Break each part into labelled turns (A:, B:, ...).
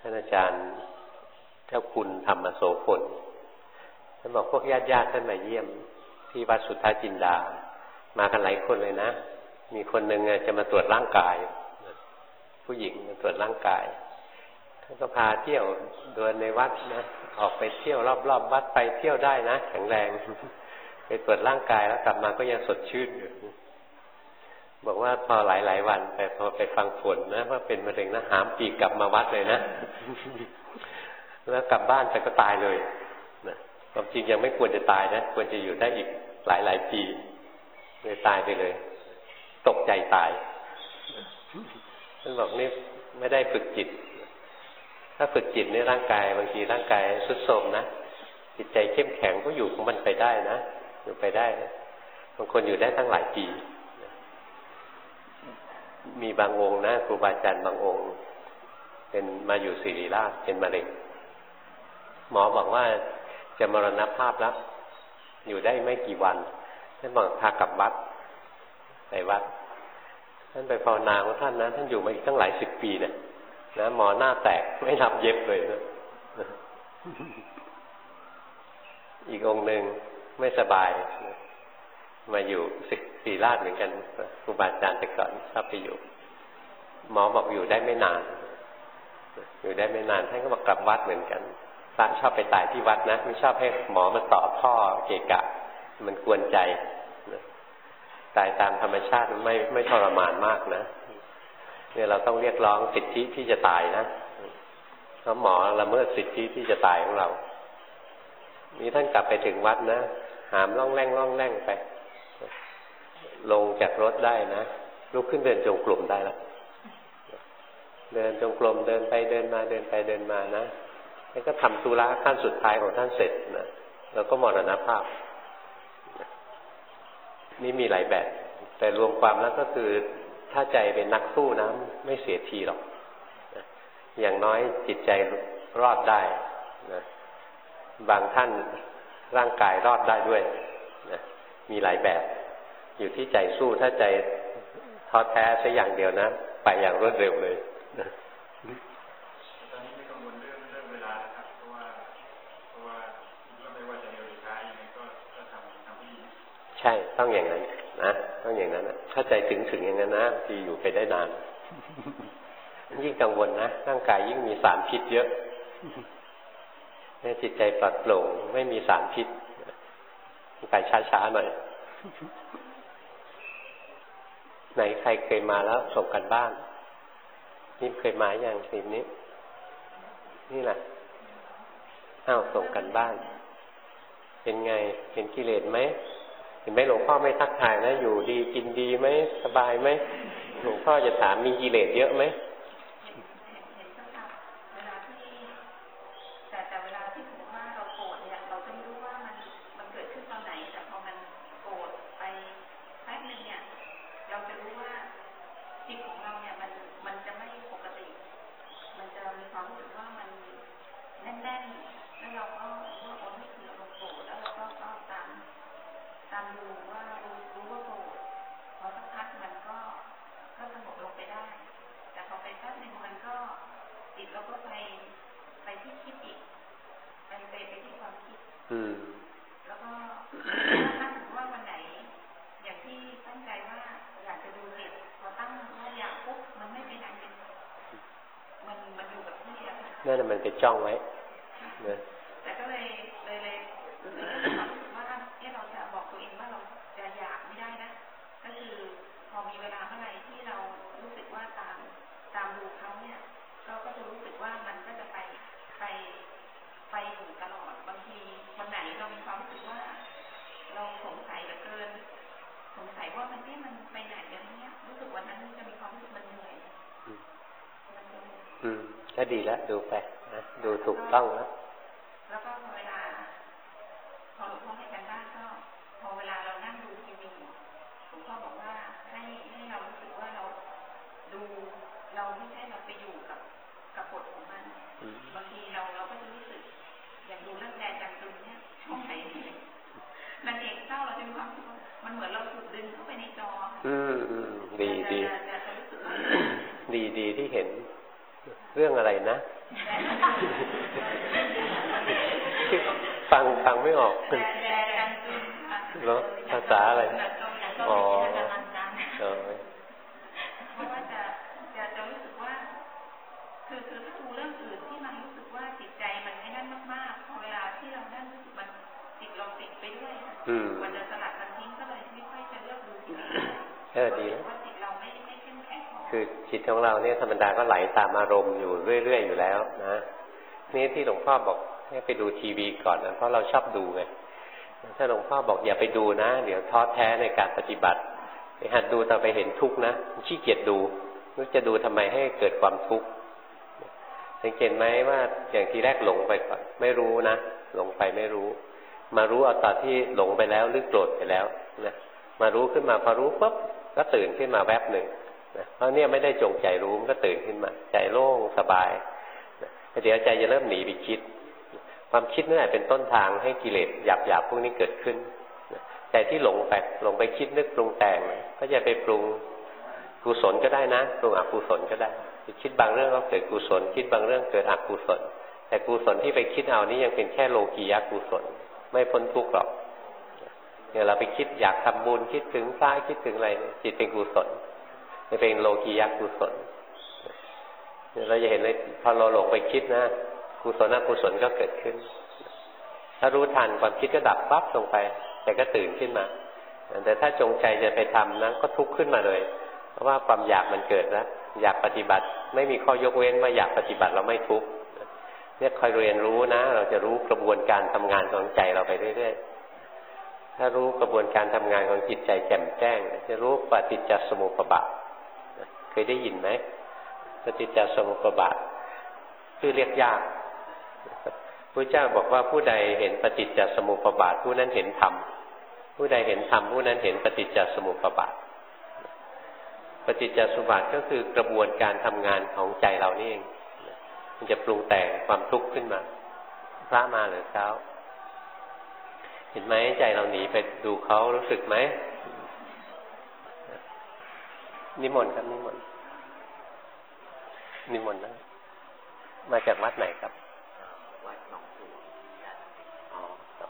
A: ท่านอาจารย์เจ้าคุณธรรมโสพลท่านบอกพวกญาติท่านมาเยี่ยมที่วัดสุทธาจินดามากันหลายคนเลยนะมีคนหนึ่งจะมาตรวจร่างกายผู้หญิงมาตรวจร่างกายท่านก็พาเที่ยวเดินในวัดนะออกไปเที่ยวรอบๆวัดไปเที่ยวได้นะแข็งแรงไปตรวจร่างกายแล้วกลับมาก็ยังสดชื่นอยู่บอกว่าพอหลายวันพอไปฟังผลนะว่าเป็นมะเร็งนะหามปีกกลับมาวัดเลยนะแล้วกลับบ้านแต่ก็ตายเลยนะความจริงยังไม่ควรจะตายนะควรจะอยู่ได้อีกหลายปีเลยตายไปเลยตกใจตายท่านบอกนี่ไม่ได้ฝึกจิตถ้าฝึกจิตในร่างกายบางทีร่างกายทรุดโทรมนะจิตใจเข้มแข็งก็อยู่ของมันไปได้นะอยู่ไปได้บางคนอยู่ได้ตั้งหลายปีมีบางองค์นะครูบาอาจารย์บางองค์เป็นมาอยู่ศิริราชเป็นมะเร็งหมอบอกว่าจะมรณภาพแล้วอยู่ได้ไม่กี่วันท่านบอกพากลับวัดไปวัดท่านไปภาวนาของท่านนะท่านอยู่มาอีกตั้งหลาย10 ปีนะหมอหน้าแตกไม่นับเย็บเลยนะอีกองค์หนึ่งไม่สบายมาอยู่ศิริราชเหมือนกันครูบาอาจารย์แต่ก่อนชอบไปอยู่หมอบอกอยู่ได้ไม่นานอยู่ได้ไม่นานท่านก็บอกกลับวัดเหมือนกันพระชอบไปตายที่วัดนะไม่ชอบให้หมอมาต่อท่อเกะกะมันกวนใจตายตามธรรมชาติไม่ทรมานมากนะเนี่ยเราต้องเรียกร้องสิทธิที่จะตายนะเพราะหมอละเมิดสิทธิที่จะตายของเรานี่ท่านกลับไปถึงวัดนะหามล่องแร่งไปลงจากรถได้นะลุกขึ้นเดินจงกรมได้แล้วเดินจงกรมเดินไปเดินมาเดินไปเดินมานะแล้วก็ทำธุระขั้นสุดท้ายของท่านเสร็จนะแล้วก็มรณภาพนี่มีหลายแบบแต่รวมความแล้วก็คือถ้าใจเป็นนักสู้นะไม่เสียทีหรอกอย่างน้อยจิตใจรอดได้นะบางท่านร่างกายรอดได้ด้วยนะมีหลายแบบอยู่ที่ใจสู้ถ้าใจท้อแท้สักอย่างเดียวนะไปอย่างรวดเร็วเลยนะ
B: ตอนนี้ไม่กังวลเรื่องเวลาครับเพราะว่าไม่ว่าจะเร็วหรือช้ายังไงก็ทำที่ใช่
A: ต้องอย่างนั้นนะต้องอย่างนั้นนะถ้าใจถึงอย่างนั้นนะที่อยู่ไปได้นานยิ่งกังวลนะร่างกายยิ่งมีสารพิษเยอะในจิตใจปลอดโปร่งไม่มีสารพิษกายช้าๆหน่อยไหนใครเคยมาแล้วส่งกันบ้านนี่เคยมาอย่างทีนี้นี่แหละส่งกันบ้านเป็นไงเห็นกิเลสไหมเห็นไหมหลวงพ่อไม่ทักทายนะอยู่ดีกินดีไหมสบายไหมหลวงพ่อจะถามมีกิเลสเยอะไหม
C: แล้วก็ถ้าถึงว่าวันไหนอย่างที่ตั้งใจว่าอยากจะดูจิตพอตั้งว่าอยากปุ๊บมันไม่ไปไหนมันอยู่กับที่อะค่ะ
A: นั่นมันไปจ้องไว้
C: แต่ก็เลยว่าเราจะบอกตัวเองว่าเราจะอยากไม่ได้นะก็คือพอมีเวลาเมื่อไหร่ที่เรารู้สึกว่าตามดูเขาเนี่ยเราก็จะรู้สึกว่ามันก็จะไปอยู่ตลอดบางทีวันไหนเรามีความรู้สึกว่าเราสงสัยเหลือเกินสงสัยว่ามันไปไหนอย่างนี้รู้สึกวันนั้นจะมีความรู้สึกมันเหนื่อย
A: ก็ดีแล้วดูไปนะดูถูกต้อง
C: แล้วก็พอเวลาพอหลวงพ่อให้กันบ้านก็พอเวลาเรานั่งดูทีวีหลวงพ่อบอกว่าให้เรารู้สึกว่าเราดูเราไม่ใช่เราไปอยู่กับบทของมันบางทีเราก็จะรู้สึกอย่างดูเรื่องแดนจังตุนเนี่ยช่องไหนนางเอกเศร้าเราจะมีความรู้สึกมันเหมือนเราถูกดึงเข้าไปในจอ
A: ดีที่เห็นเรื่องอะไรนะฟังไม่ออกแล้วภาษาอะไรอ๋อ
C: เพราะว่าจะรู้สึกว่าคือถ้าดูเรื่องอื่นที่มันรู้สึกว่าจิตใจมันไม่นั่นมากๆพอเวลาที่เรานั่งรู้สึกมันจิตเราติดไปด้วยมันจะสลัดมันทิ้งก็เลยไม่ค่อยจะเลือกดูจิต
A: ดี
C: ว่าจิตเราไม่เข้มแข็ง
A: คือจิตของเราเนี่ยธรรมดาก็ไหลตามอารมณ์อยู่เรื่อยๆอยู่แล้วนะนี่ที่หลวงพ่อบอกให้ไปดูทีวีก่อนนะเพราะเราชอบดูไงถ้าหลวงพ่อบอกอย่าไปดูนะเดี๋ยวท้อแท้ในการปฏิบัติไปหัดดูต่อไปเห็นทุกข์นะขี้เกียจดูรู้จะดูทำไมให้เกิดความทุกข์สังเกตไหมว่าอย่างทีแรกหลงไปก่อนไม่รู้นะหลงไปไม่รู้มารู้เอาตอนที่หลงไปแล้วหรือโกรธไปแล้วนะมารู้ขึ้นมาพอรู้ปุ๊บก็ตื่นขึ้นมาแวบหนึ่งนะเพราะเนี่ยไม่ได้จงใจรู้มันก็ตื่นขึ้นมาใจโล่งสบายนะเดี๋ยวใจจะเริ่มหนีไปคิดความคิดนั่นแหละเป็นต้นทางให้กิเลสหยาบๆพวกนี้เกิดขึ้นใจที่หลงไปคิดนึกปรุงแต่งก็จะไปปรุงกุศลก็ได้นะปรุงอกุศลก็ได้คิดบางเรื่องก็เกิดกุศลคิดบางเรื่องเกิดอกุศลแต่กุศลที่ไปคิดเอานี่ยังเป็นแค่โลกียกุศลไม่พ้นทุกข์หรอกเนี่ยเราไปคิดอยากทำบุญคิดถึงพระคิดถึงอะไรจิตเป็นกุศลจะเป็นโลกียกุศลเราจะเห็นเลยพอเราหลงไปคิดนะกุศลอกุศลก็เกิดขึ้นถ้ารู้ทันความคิดก็ดับปั๊บลงไปแต่ก็ตื่นขึ้นมาแต่ถ้าจงใจจะไปทำนะก็ทุกข์ขึ้นมาเลยเพราะว่าความอยากมันเกิดแล้วอยากปฏิบัติไม่มีข้อยกเว้นว่าอยากปฏิบัติเราไม่ทุกข์เนี่ยคอยเรียนรู้นะเราจะรู้กระบวนการทำงานของใจเราไปเรื่อยๆถ้ารู้กระบวนการทำงานของจิตใจแจ่มแจ้งจะรู้ปฏิจจสมุปบาทเคยได้ยินไหมปฏิจจสมุปบาทคือเรียกยากพระเจ้าบอกว่าผู้ใดเห็นปฏิจจสมุปบาทผู้นั้นเห็นธรรมผู้ใดเห็นธรรมผู้นั้นเห็นปฏิจจสมุปบาทปฏิจจสมุปบาทก็คือกระบวนการทำงานของใจเรานี่เองมันจะปรุงแต่งความทุกข์ขึ้นมาพระมาหรือเช้าเห็นไหมใจเราหนีไปดูเขารู้สึกไหมนิมนต์ครับนิมนต์นะมาจากวัดไหนครับวัดหนองบัวอ๋อครับ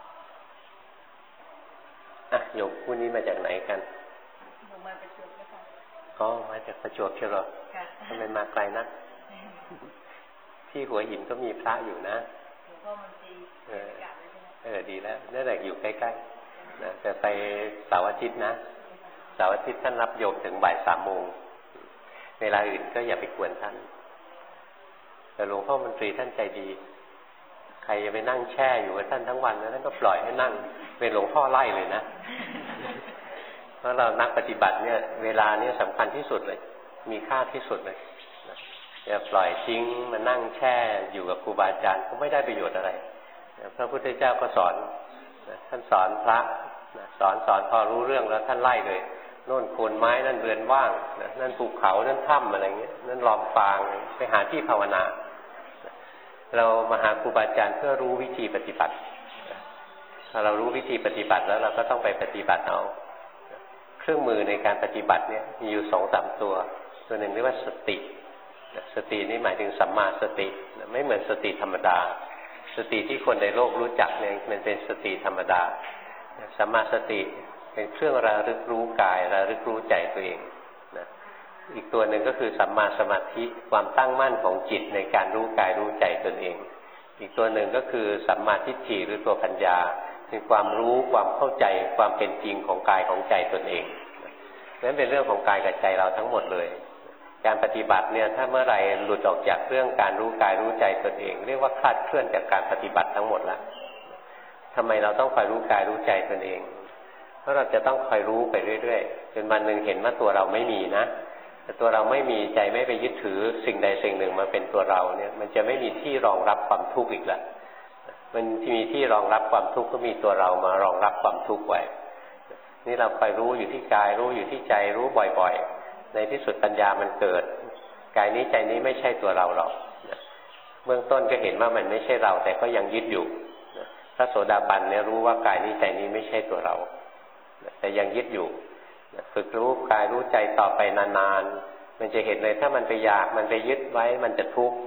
A: โยมผู้นี้มาจากไหนกัน
C: มาประจวบนะคะ
A: อ๋อมาจากประจวบใช่หรอทำไมมาไกลนักที่หัวหินก็มีพระอยู่นะ
C: หลวงพ่อมันดี
A: ดีแล้วนั่นแหละอยู่ใกล้ๆนะแต่ไปเสาร์อาทิตย์นะเสาร์อาทิตย์ท่านรับโยมถึงบ่าย 3 โมงเวลาอื่นก็อย่าไปกวนท่านแต่หลวงพ่อมนตรีท่านใจดีใครจะไปนั่งแช่อยู่กับท่านทั้งวันนะท่านก็ปล่อยให้นั่งเป็นหลวงพ่อไล่เลยนะเพราะเรานักปฏิบัติเนี่ยเวลาเนี่ยสำคัญที่สุดเลยมีค่าที่สุดเลยอย่าปล่อยทิ้งมานั่งแช่อยู่กับครูบาอาจารย์ก็ไม่ได้ประโยชน์อะไรพระพุทธเจ้าก็สอนท่านสอนพระสอนพอรู้เรื่องแล้วท่านไล่เลยโน่นโคนไม้นั่นเรือนว่างนั่นภูเขานั่นถ้ำอะไรเงี้ยนั่นลอมฟางไปหาที่ภาวนาเรามาหาครูบาอาจารย์เพื่อรู้วิธีปฏิบัติถ้าเรารู้วิธีปฏิบัติแล้วเราก็ต้องไปปฏิบัติเอาเครื่องมือในการปฏิบัติเนี่ยมีอยู่ 2-3 ตัวหนึ่งเรียกว่าสติสตินี่หมายถึงสัมมาสติไม่เหมือนสติธรรมดาสติที่คนในโลกรู้จักเนี่ยมันเป็นสติธรรมดาสัมมาสติเป็นเครื่องระลึกรู้กายระลึกรู้ใจตัวเองนะอีกตัวหนึ่งก็คือสัมมาสมาธิความตั้งมั่นของจิตในการรู้กายรู้ใจตนเองอีกตัวหนึ่งก็คือสัมมาทิฏฐิหรือตัวปัญญาคือความรู้ความเข้าใจความเป็นจริงของกายของใจตนเองนั้นเป็นเรื่องของกายกับใจเราทั้งหมดเลยการปฏิบัติเนี่ยถ้าเมื่อไหร่หลุดออกจากเรื่องการรู้กายรู้ใจตนเองเรียกว่าคลาดเคลื่อนจากการปฏิบัติทั้งหมดแล้วทำไมเราต้องคอยรู้กายรู้ใจตนเองเพราะเราจะต้องคอยรู้ไปเรื่อยๆจนวันหนึ่งเห็นว่าตัวเราไม่มีนะแต่ตัวเราไม่มีใจไม่ไปยึดถือสิ่งใดสิ่งหนึ่งมาเป็นตัวเราเนี่ยมันจะไม่มีที่รองรับความทุกข์อีกแล้วมันที่มีที่รองรับความทุกข์ก็มีตัวเรามารองรับความทุกข์ไว้นี่เราคอยรู้อยู่ที่กายรู้อยู่ที่ใจรู้บ่อยๆในที่สุดปัญญามันเกิดกายนี้ใจนี้ไม่ใช่ตัวเราหรอกเบื้องต้นก็เห็นว่ามันไม่ใช่เราแต่ก็ยังยึดอยู่พระโสดาบันเนี่ยรู้ว่ากายนี้ใจนี้ไม่ใช่ตัวเราแต่ยังยึดอยู่ฝึกรู้กายรู้ใจต่อไปนานๆมันจะเห็นเลยถ้ามันไปอยากมันไปยึดไว้มันจะทุกข์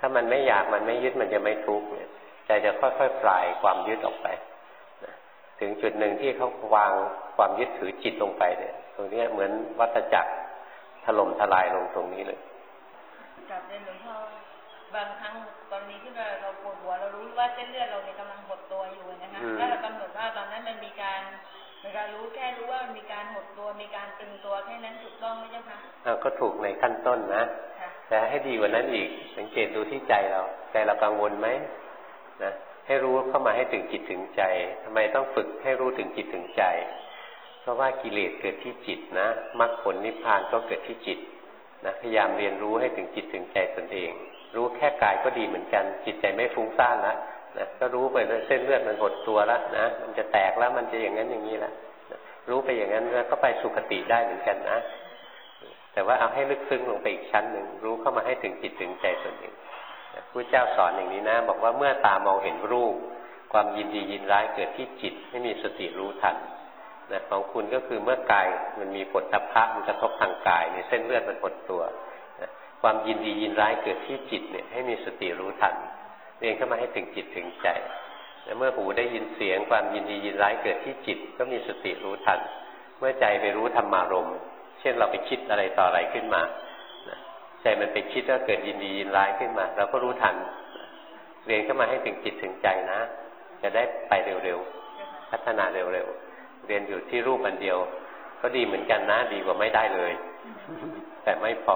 A: ถ้ามันไม่อยากมันไม่ยึดมันจะไม่ทุกข์เนี่ยใจจะค่อยๆคลายความยึดออกไปนะถึงจุดหนึ่งที่เขาวางความยึดถือจิตลงไปเนี่ยตรงนี้เหมือนวัฏจักรถล่มทลายลงตรงนี้เลย
D: กลับเรียนหลวงพ่อบางครั้งตอนนี้ที่เราปวดหัวเรารู้ว่าเส้นเลือดเราเนี่ยกำลังหดตัวอยู่นะคะถ้าเรากำหนดว่าตอนนั้นมันมีการรู้แค่รู้ว่ามันมีการหดตัวมีการตึงตัวแค่นั้นถูกต้องไหมเจ้าคะ
A: ก็ถูกในขั้นต้นนะแต่ให้ดีกว่านั้นอีกสังเกตดูที่ใจเรากังวลไหมนะให้รู้เข้ามาให้ถึงจิตถึงใจทำไมต้องฝึกให้รู้ถึงจิตถึงใจเพราะว่ากิเลสเกิดที่จิตนะมรรคผลนิพพานก็เกิดที่จิตนะพยายามเรียนรู้ให้ถึงจิตถึงใจตนเองรู้แค่กายก็ดีเหมือนกันจิตใจไม่ฟุ้งซ่านแล้วนะก็รู้ไปเลยเส้นเลือดมันหดตัวแล้วนะมันจะแตกแล้วมันจะอย่างนั้นอย่างนี้แล้วรู้ไปอย่างนั้นแล้วก็ไปสุคติได้เหมือนกันนะแต่ว่าเอาให้ลึกซึ้งลงไปอีกชั้นหนึ่งรู้เข้ามาให้ถึงจิตถึงใจตนเองพระเจ้าสอนอย่างนี้นะบอกว่าเมื่อตามองเห็นรูปความยินดียินร้ายเกิดที่จิตให้มีสติรู้ทันนะของคุณก็คือเมื่อกายมันมีผลทัพพะมันกระทบทางกายในเส้นเลือดมันหดตัวนะความยินดียินร้ายเกิดที่จิตเนี่ยให้มีสติรู้ทันเองเข้ามาให้ถึงจิตถึงใจและเมื่อหูได้ยินเสียงความยินดียินร้ายเกิดที่จิตก็มีสติรู้ทันเมื่อใจไปรู้ธรรมารมณ์เช่นเราไปคิดอะไรต่ออะไรขึ้นมาใจมันไปคิดว่าเกิดยินดียินร้ายขึ้นมาเราก็รู้ทันเรียนเข้ามาให้ถึงจิตถึงใจนะจะได้ไปเร็วๆพัฒนาเร็วๆเรียนอยู่ที่รูปอันเดียวก็ดีเหมือนกันนะดีกว่าไม่ได้เลยแต่ไม่พอ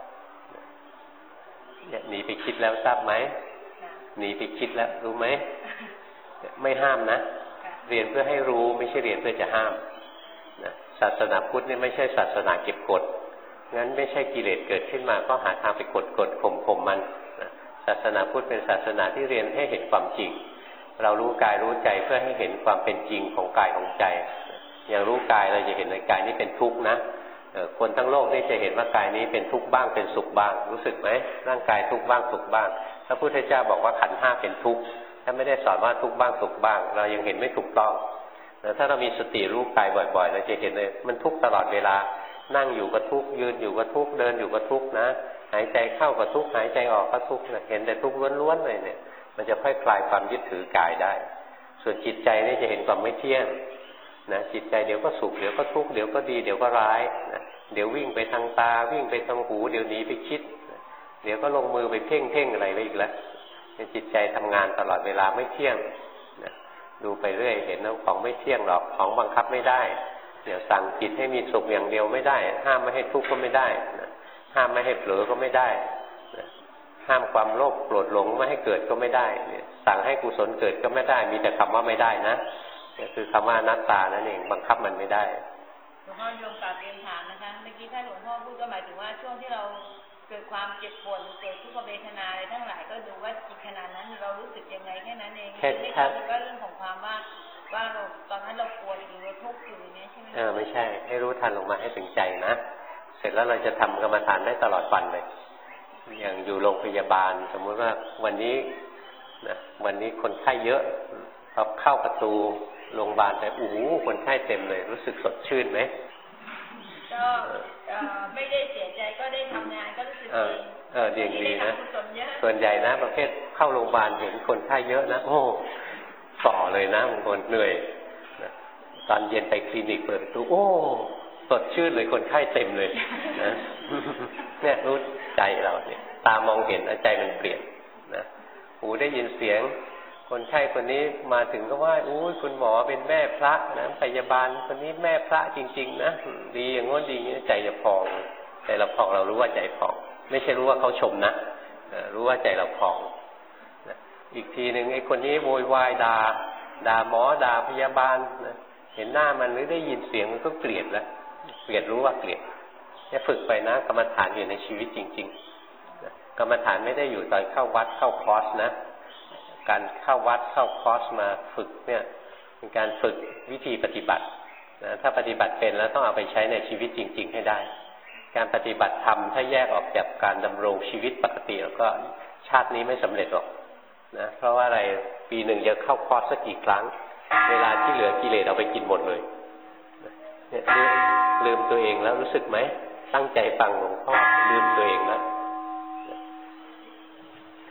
A: หนีไปคิดแล้วทราบไหมหนีไปคิดแล้วรู้ไหมไม่ห้ามนะเรียนเพื่อให้รู้ไม่ใช่เรียนเพื่อจะห้ามนะศาสนาพุทธนี่ไม่ใช่ศาสนาเก็บกดงั้นไม่ใช่กิเลสเกิดขึ้นมาก็หาทางไปกดข่มมันนะศาสนาพุทธเป็นศาสนาที่เรียนให้เห็นความจริงเรารู้กายรู้ใจเพื่อให้เห็นความเป็นจริงของกายของใจอย่างรู้กายเราจะเห็นในกายนี้เป็นทุกข์นะคนทั้งโลกนี่จะเห็นว่ากายนี้เป็นทุกข์บ้างเป็นสุขบ้างรู้สึกไหมร่างกายทุกข์บ้างสุขบ้างพระพุทธเจ้าบอกว่าขันธ์ห้าเป็นทุกข์ถ้าไม่ได้สอนว่าทุกข์บ้างสุขบ้างเรายังเห็นไม่ถูกต้องแต่ถ้าเรามีสติรู้กายบ่อยๆเราจะเห็นเลยมันทุกข์ตลอดเวลานั่งอยู่ก็ทุกข์ยืนอยู่ก็ทุกข์เดินอยู่ก็ทุกข์นะหายใจเข้าก็ทุกข์หายใจออกก็ทุกข์เห็นแต่ทุกข์ล้วนๆเลยเนี่ยมันจะค่อยคลายความยึดถือกายได้ส่วนจิตใจนี่จะเห็นความไม่เที่ยงนะจิตใจเดี๋ยวก็สุขเดี๋ยวก็ทุกข์เดี๋ยวก็ดีเดี๋ยวก็ร้ายนะเดี๋ยววิ่งไปทางตาวิ่งไปทางหูเดี๋ยวหนีไปคิดเดี๋ยวก็ลงมือไปเพ่งอะไรไปอีกแล้วจิตใจทำงานตลอดเวลาไม่เที่ยงนะดูไปเรื่อยเห็นว่าของไม่เที่ยงหรอกของบังคับไม่ได้เดี๋ยวสั่งจิตให้มีสุขอย่างเดียวไม่ได้ห้ามไม่ให้ทุกข์ก็ไม่ได้นะห้ามไม่ให้เผลอก็ไม่ได้นะห้ามความโลภโกรธหลงไม่ให้เกิดก็ไม่ได้เนี่ยสั่งให้กุศลเกิดก็ไม่ได้มีแต่คำว่าไม่ได้นะนี่คือคำว่าอนัตตานั่นเองบังคับมันไม่ได้
D: หลวงพ่อโยมกราบเรียนถามนะคะเมื่อกี้ถ้าหลวงพ่อพูดก็หมายถึงว่าช่วงที่เราเกิดความเจ็บปวดเกิดทุกขเวทนาอะไรทั้งหลายก็ดูว่าจิตขนาดนั้นเรารู้สึกยังไงแค่นั้นเองไม่ใช่ว่าเรื่องของความว่าเราตอนนั้นเราปวดอยู่เราทุกข์อยู่อย่างนี้ใช่ไหม
A: ไม่ใช่ให้รู้ทันลงมาให้ถึงใจนะเสร็จแล้วเราจะทำกรรมฐานได้ตลอดวันเลยอย่างอยู่โรงพยาบาลสมมุติว่าวันนี้นะวันนี้คนไข้เยอะพอเข้าประตูโรงพยาบาลไปคนไข้เต็มเลยรู้สึกสดชื่นไหม
D: ก็ไม่ได้เสียใจก็ได้ทำงานก็รู้สึก
A: ดีนะส่วนใหญ่นะประเภทเข้าโรงพยาบาลเห็นคนไข้เยอะนะต่อเลยนะบางคนเหนื่อยตอนเย็นไปคลินิกเปิดประตูสดชื่นเลยคนไข้เต็มเลยนะเนี่ยรู้ใจเราเนี่ยตามองเห็นใจมันเปลี่ยนนะหูได้ยินเสียงคนไข้คนนี้มาถึงก็ว่าคุณหมอเป็นแม่พระนะพยาบาลคนนี้แม่พระจริงๆนะดีอย่างงี้ดีอย่างนี้ใจจะพองใจเราพองเรารู้ว่าใจพองไม่ใช่รู้ว่าเขาชมนะรู้ว่าใจเราพองอีกทีหนึ่งไอ้คนนี้โวยวายด่าหมอด่าพยาบาลนะเห็นหน้ามันหรือได้ยินเสียงมันก็เกลียดแล้วเกลียดรู้ว่าเกลียดเนี่ยฝึกไปนะกรรมฐานอยู่ในชีวิตจริงๆกรรมฐานไม่ได้อยู่ตอนเข้าวัดเข้าคอร์สนะการเข้าวัดเข้าคอร์สมาฝึกเนี่ยเป็นการฝึกวิธีปฏิบัตินะถ้าปฏิบัติเป็นแล้วต้องเอาไปใช้ในชีวิตจริงๆให้ได้การปฏิบัติธรรมถ้าแยกออกจากการดำรงชีวิตปกติแล้วก็ชาตินี้ไม่สำเร็จหรอกนะเพราะว่าอะไรปีหนึ่งจะเข้าคอร์สสักกี่ครั้งเวลาที่เหลือกิเลสเอาไปกินหมดเลยเนี่ยลืมตัวเองแล้วรู้สึกไหมตั้งใจฟังหลวงพ่อลืมตัวเองแล้ว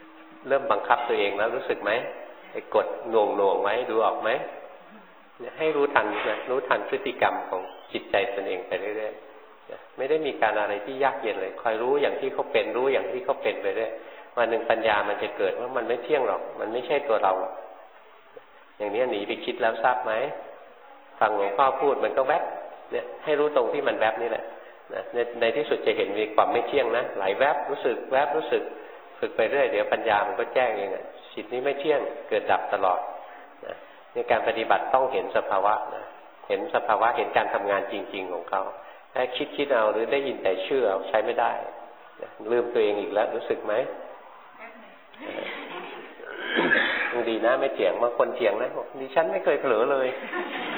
A: เริ่มบังคับตัวเองแล้วรู้สึกไหมไอ้กดหน่วงไว้ดูออกไหมให้รู้ทันนะรู้ทันพฤติกรรมของจิตใจตนเองไปเรื่อยๆไม่ได้มีการอะไรที่ยากเย็นเลยคอยรู้อย่างที่เขาเป็นรู้อย่างที่เขาเป็นไปเรื่อยวันหนึ่งปัญญามันจะเกิดว่ามันไม่เที่ยงหรอกมันไม่ใช่ตัวเราอย่างนี้หนีไปคิดแล้วทราบไหมฟังหลวงพ่อพูดมันก็แวบเนี่ยให้รู้ตรงที่มันแวบนี่แหละนะในที่สุดจะเห็นมีความไม่เที่ยงนะหลายแวบรู้สึกแวบรู้สึกฝึกไปเรื่อยเดี๋ยวปัญญามันก็แจ้งเองอ่ะจิตนี้ไม่เที่ยงเกิดดับตลอดนะในการปฏิบัติต้องเห็นสภาวะนะเห็นสภาวะเห็นการทำงานจริงๆของเขาถ้าคิดเอาหรือได้ยินแต่ชื่อเอาใช้ไม่ได้นะลืมตัวเองอีกแล้วรู้สึกไหมดีนะไม่เถียงบางคนเถียงนะบอกดิฉันไม่เคยเผลอเลย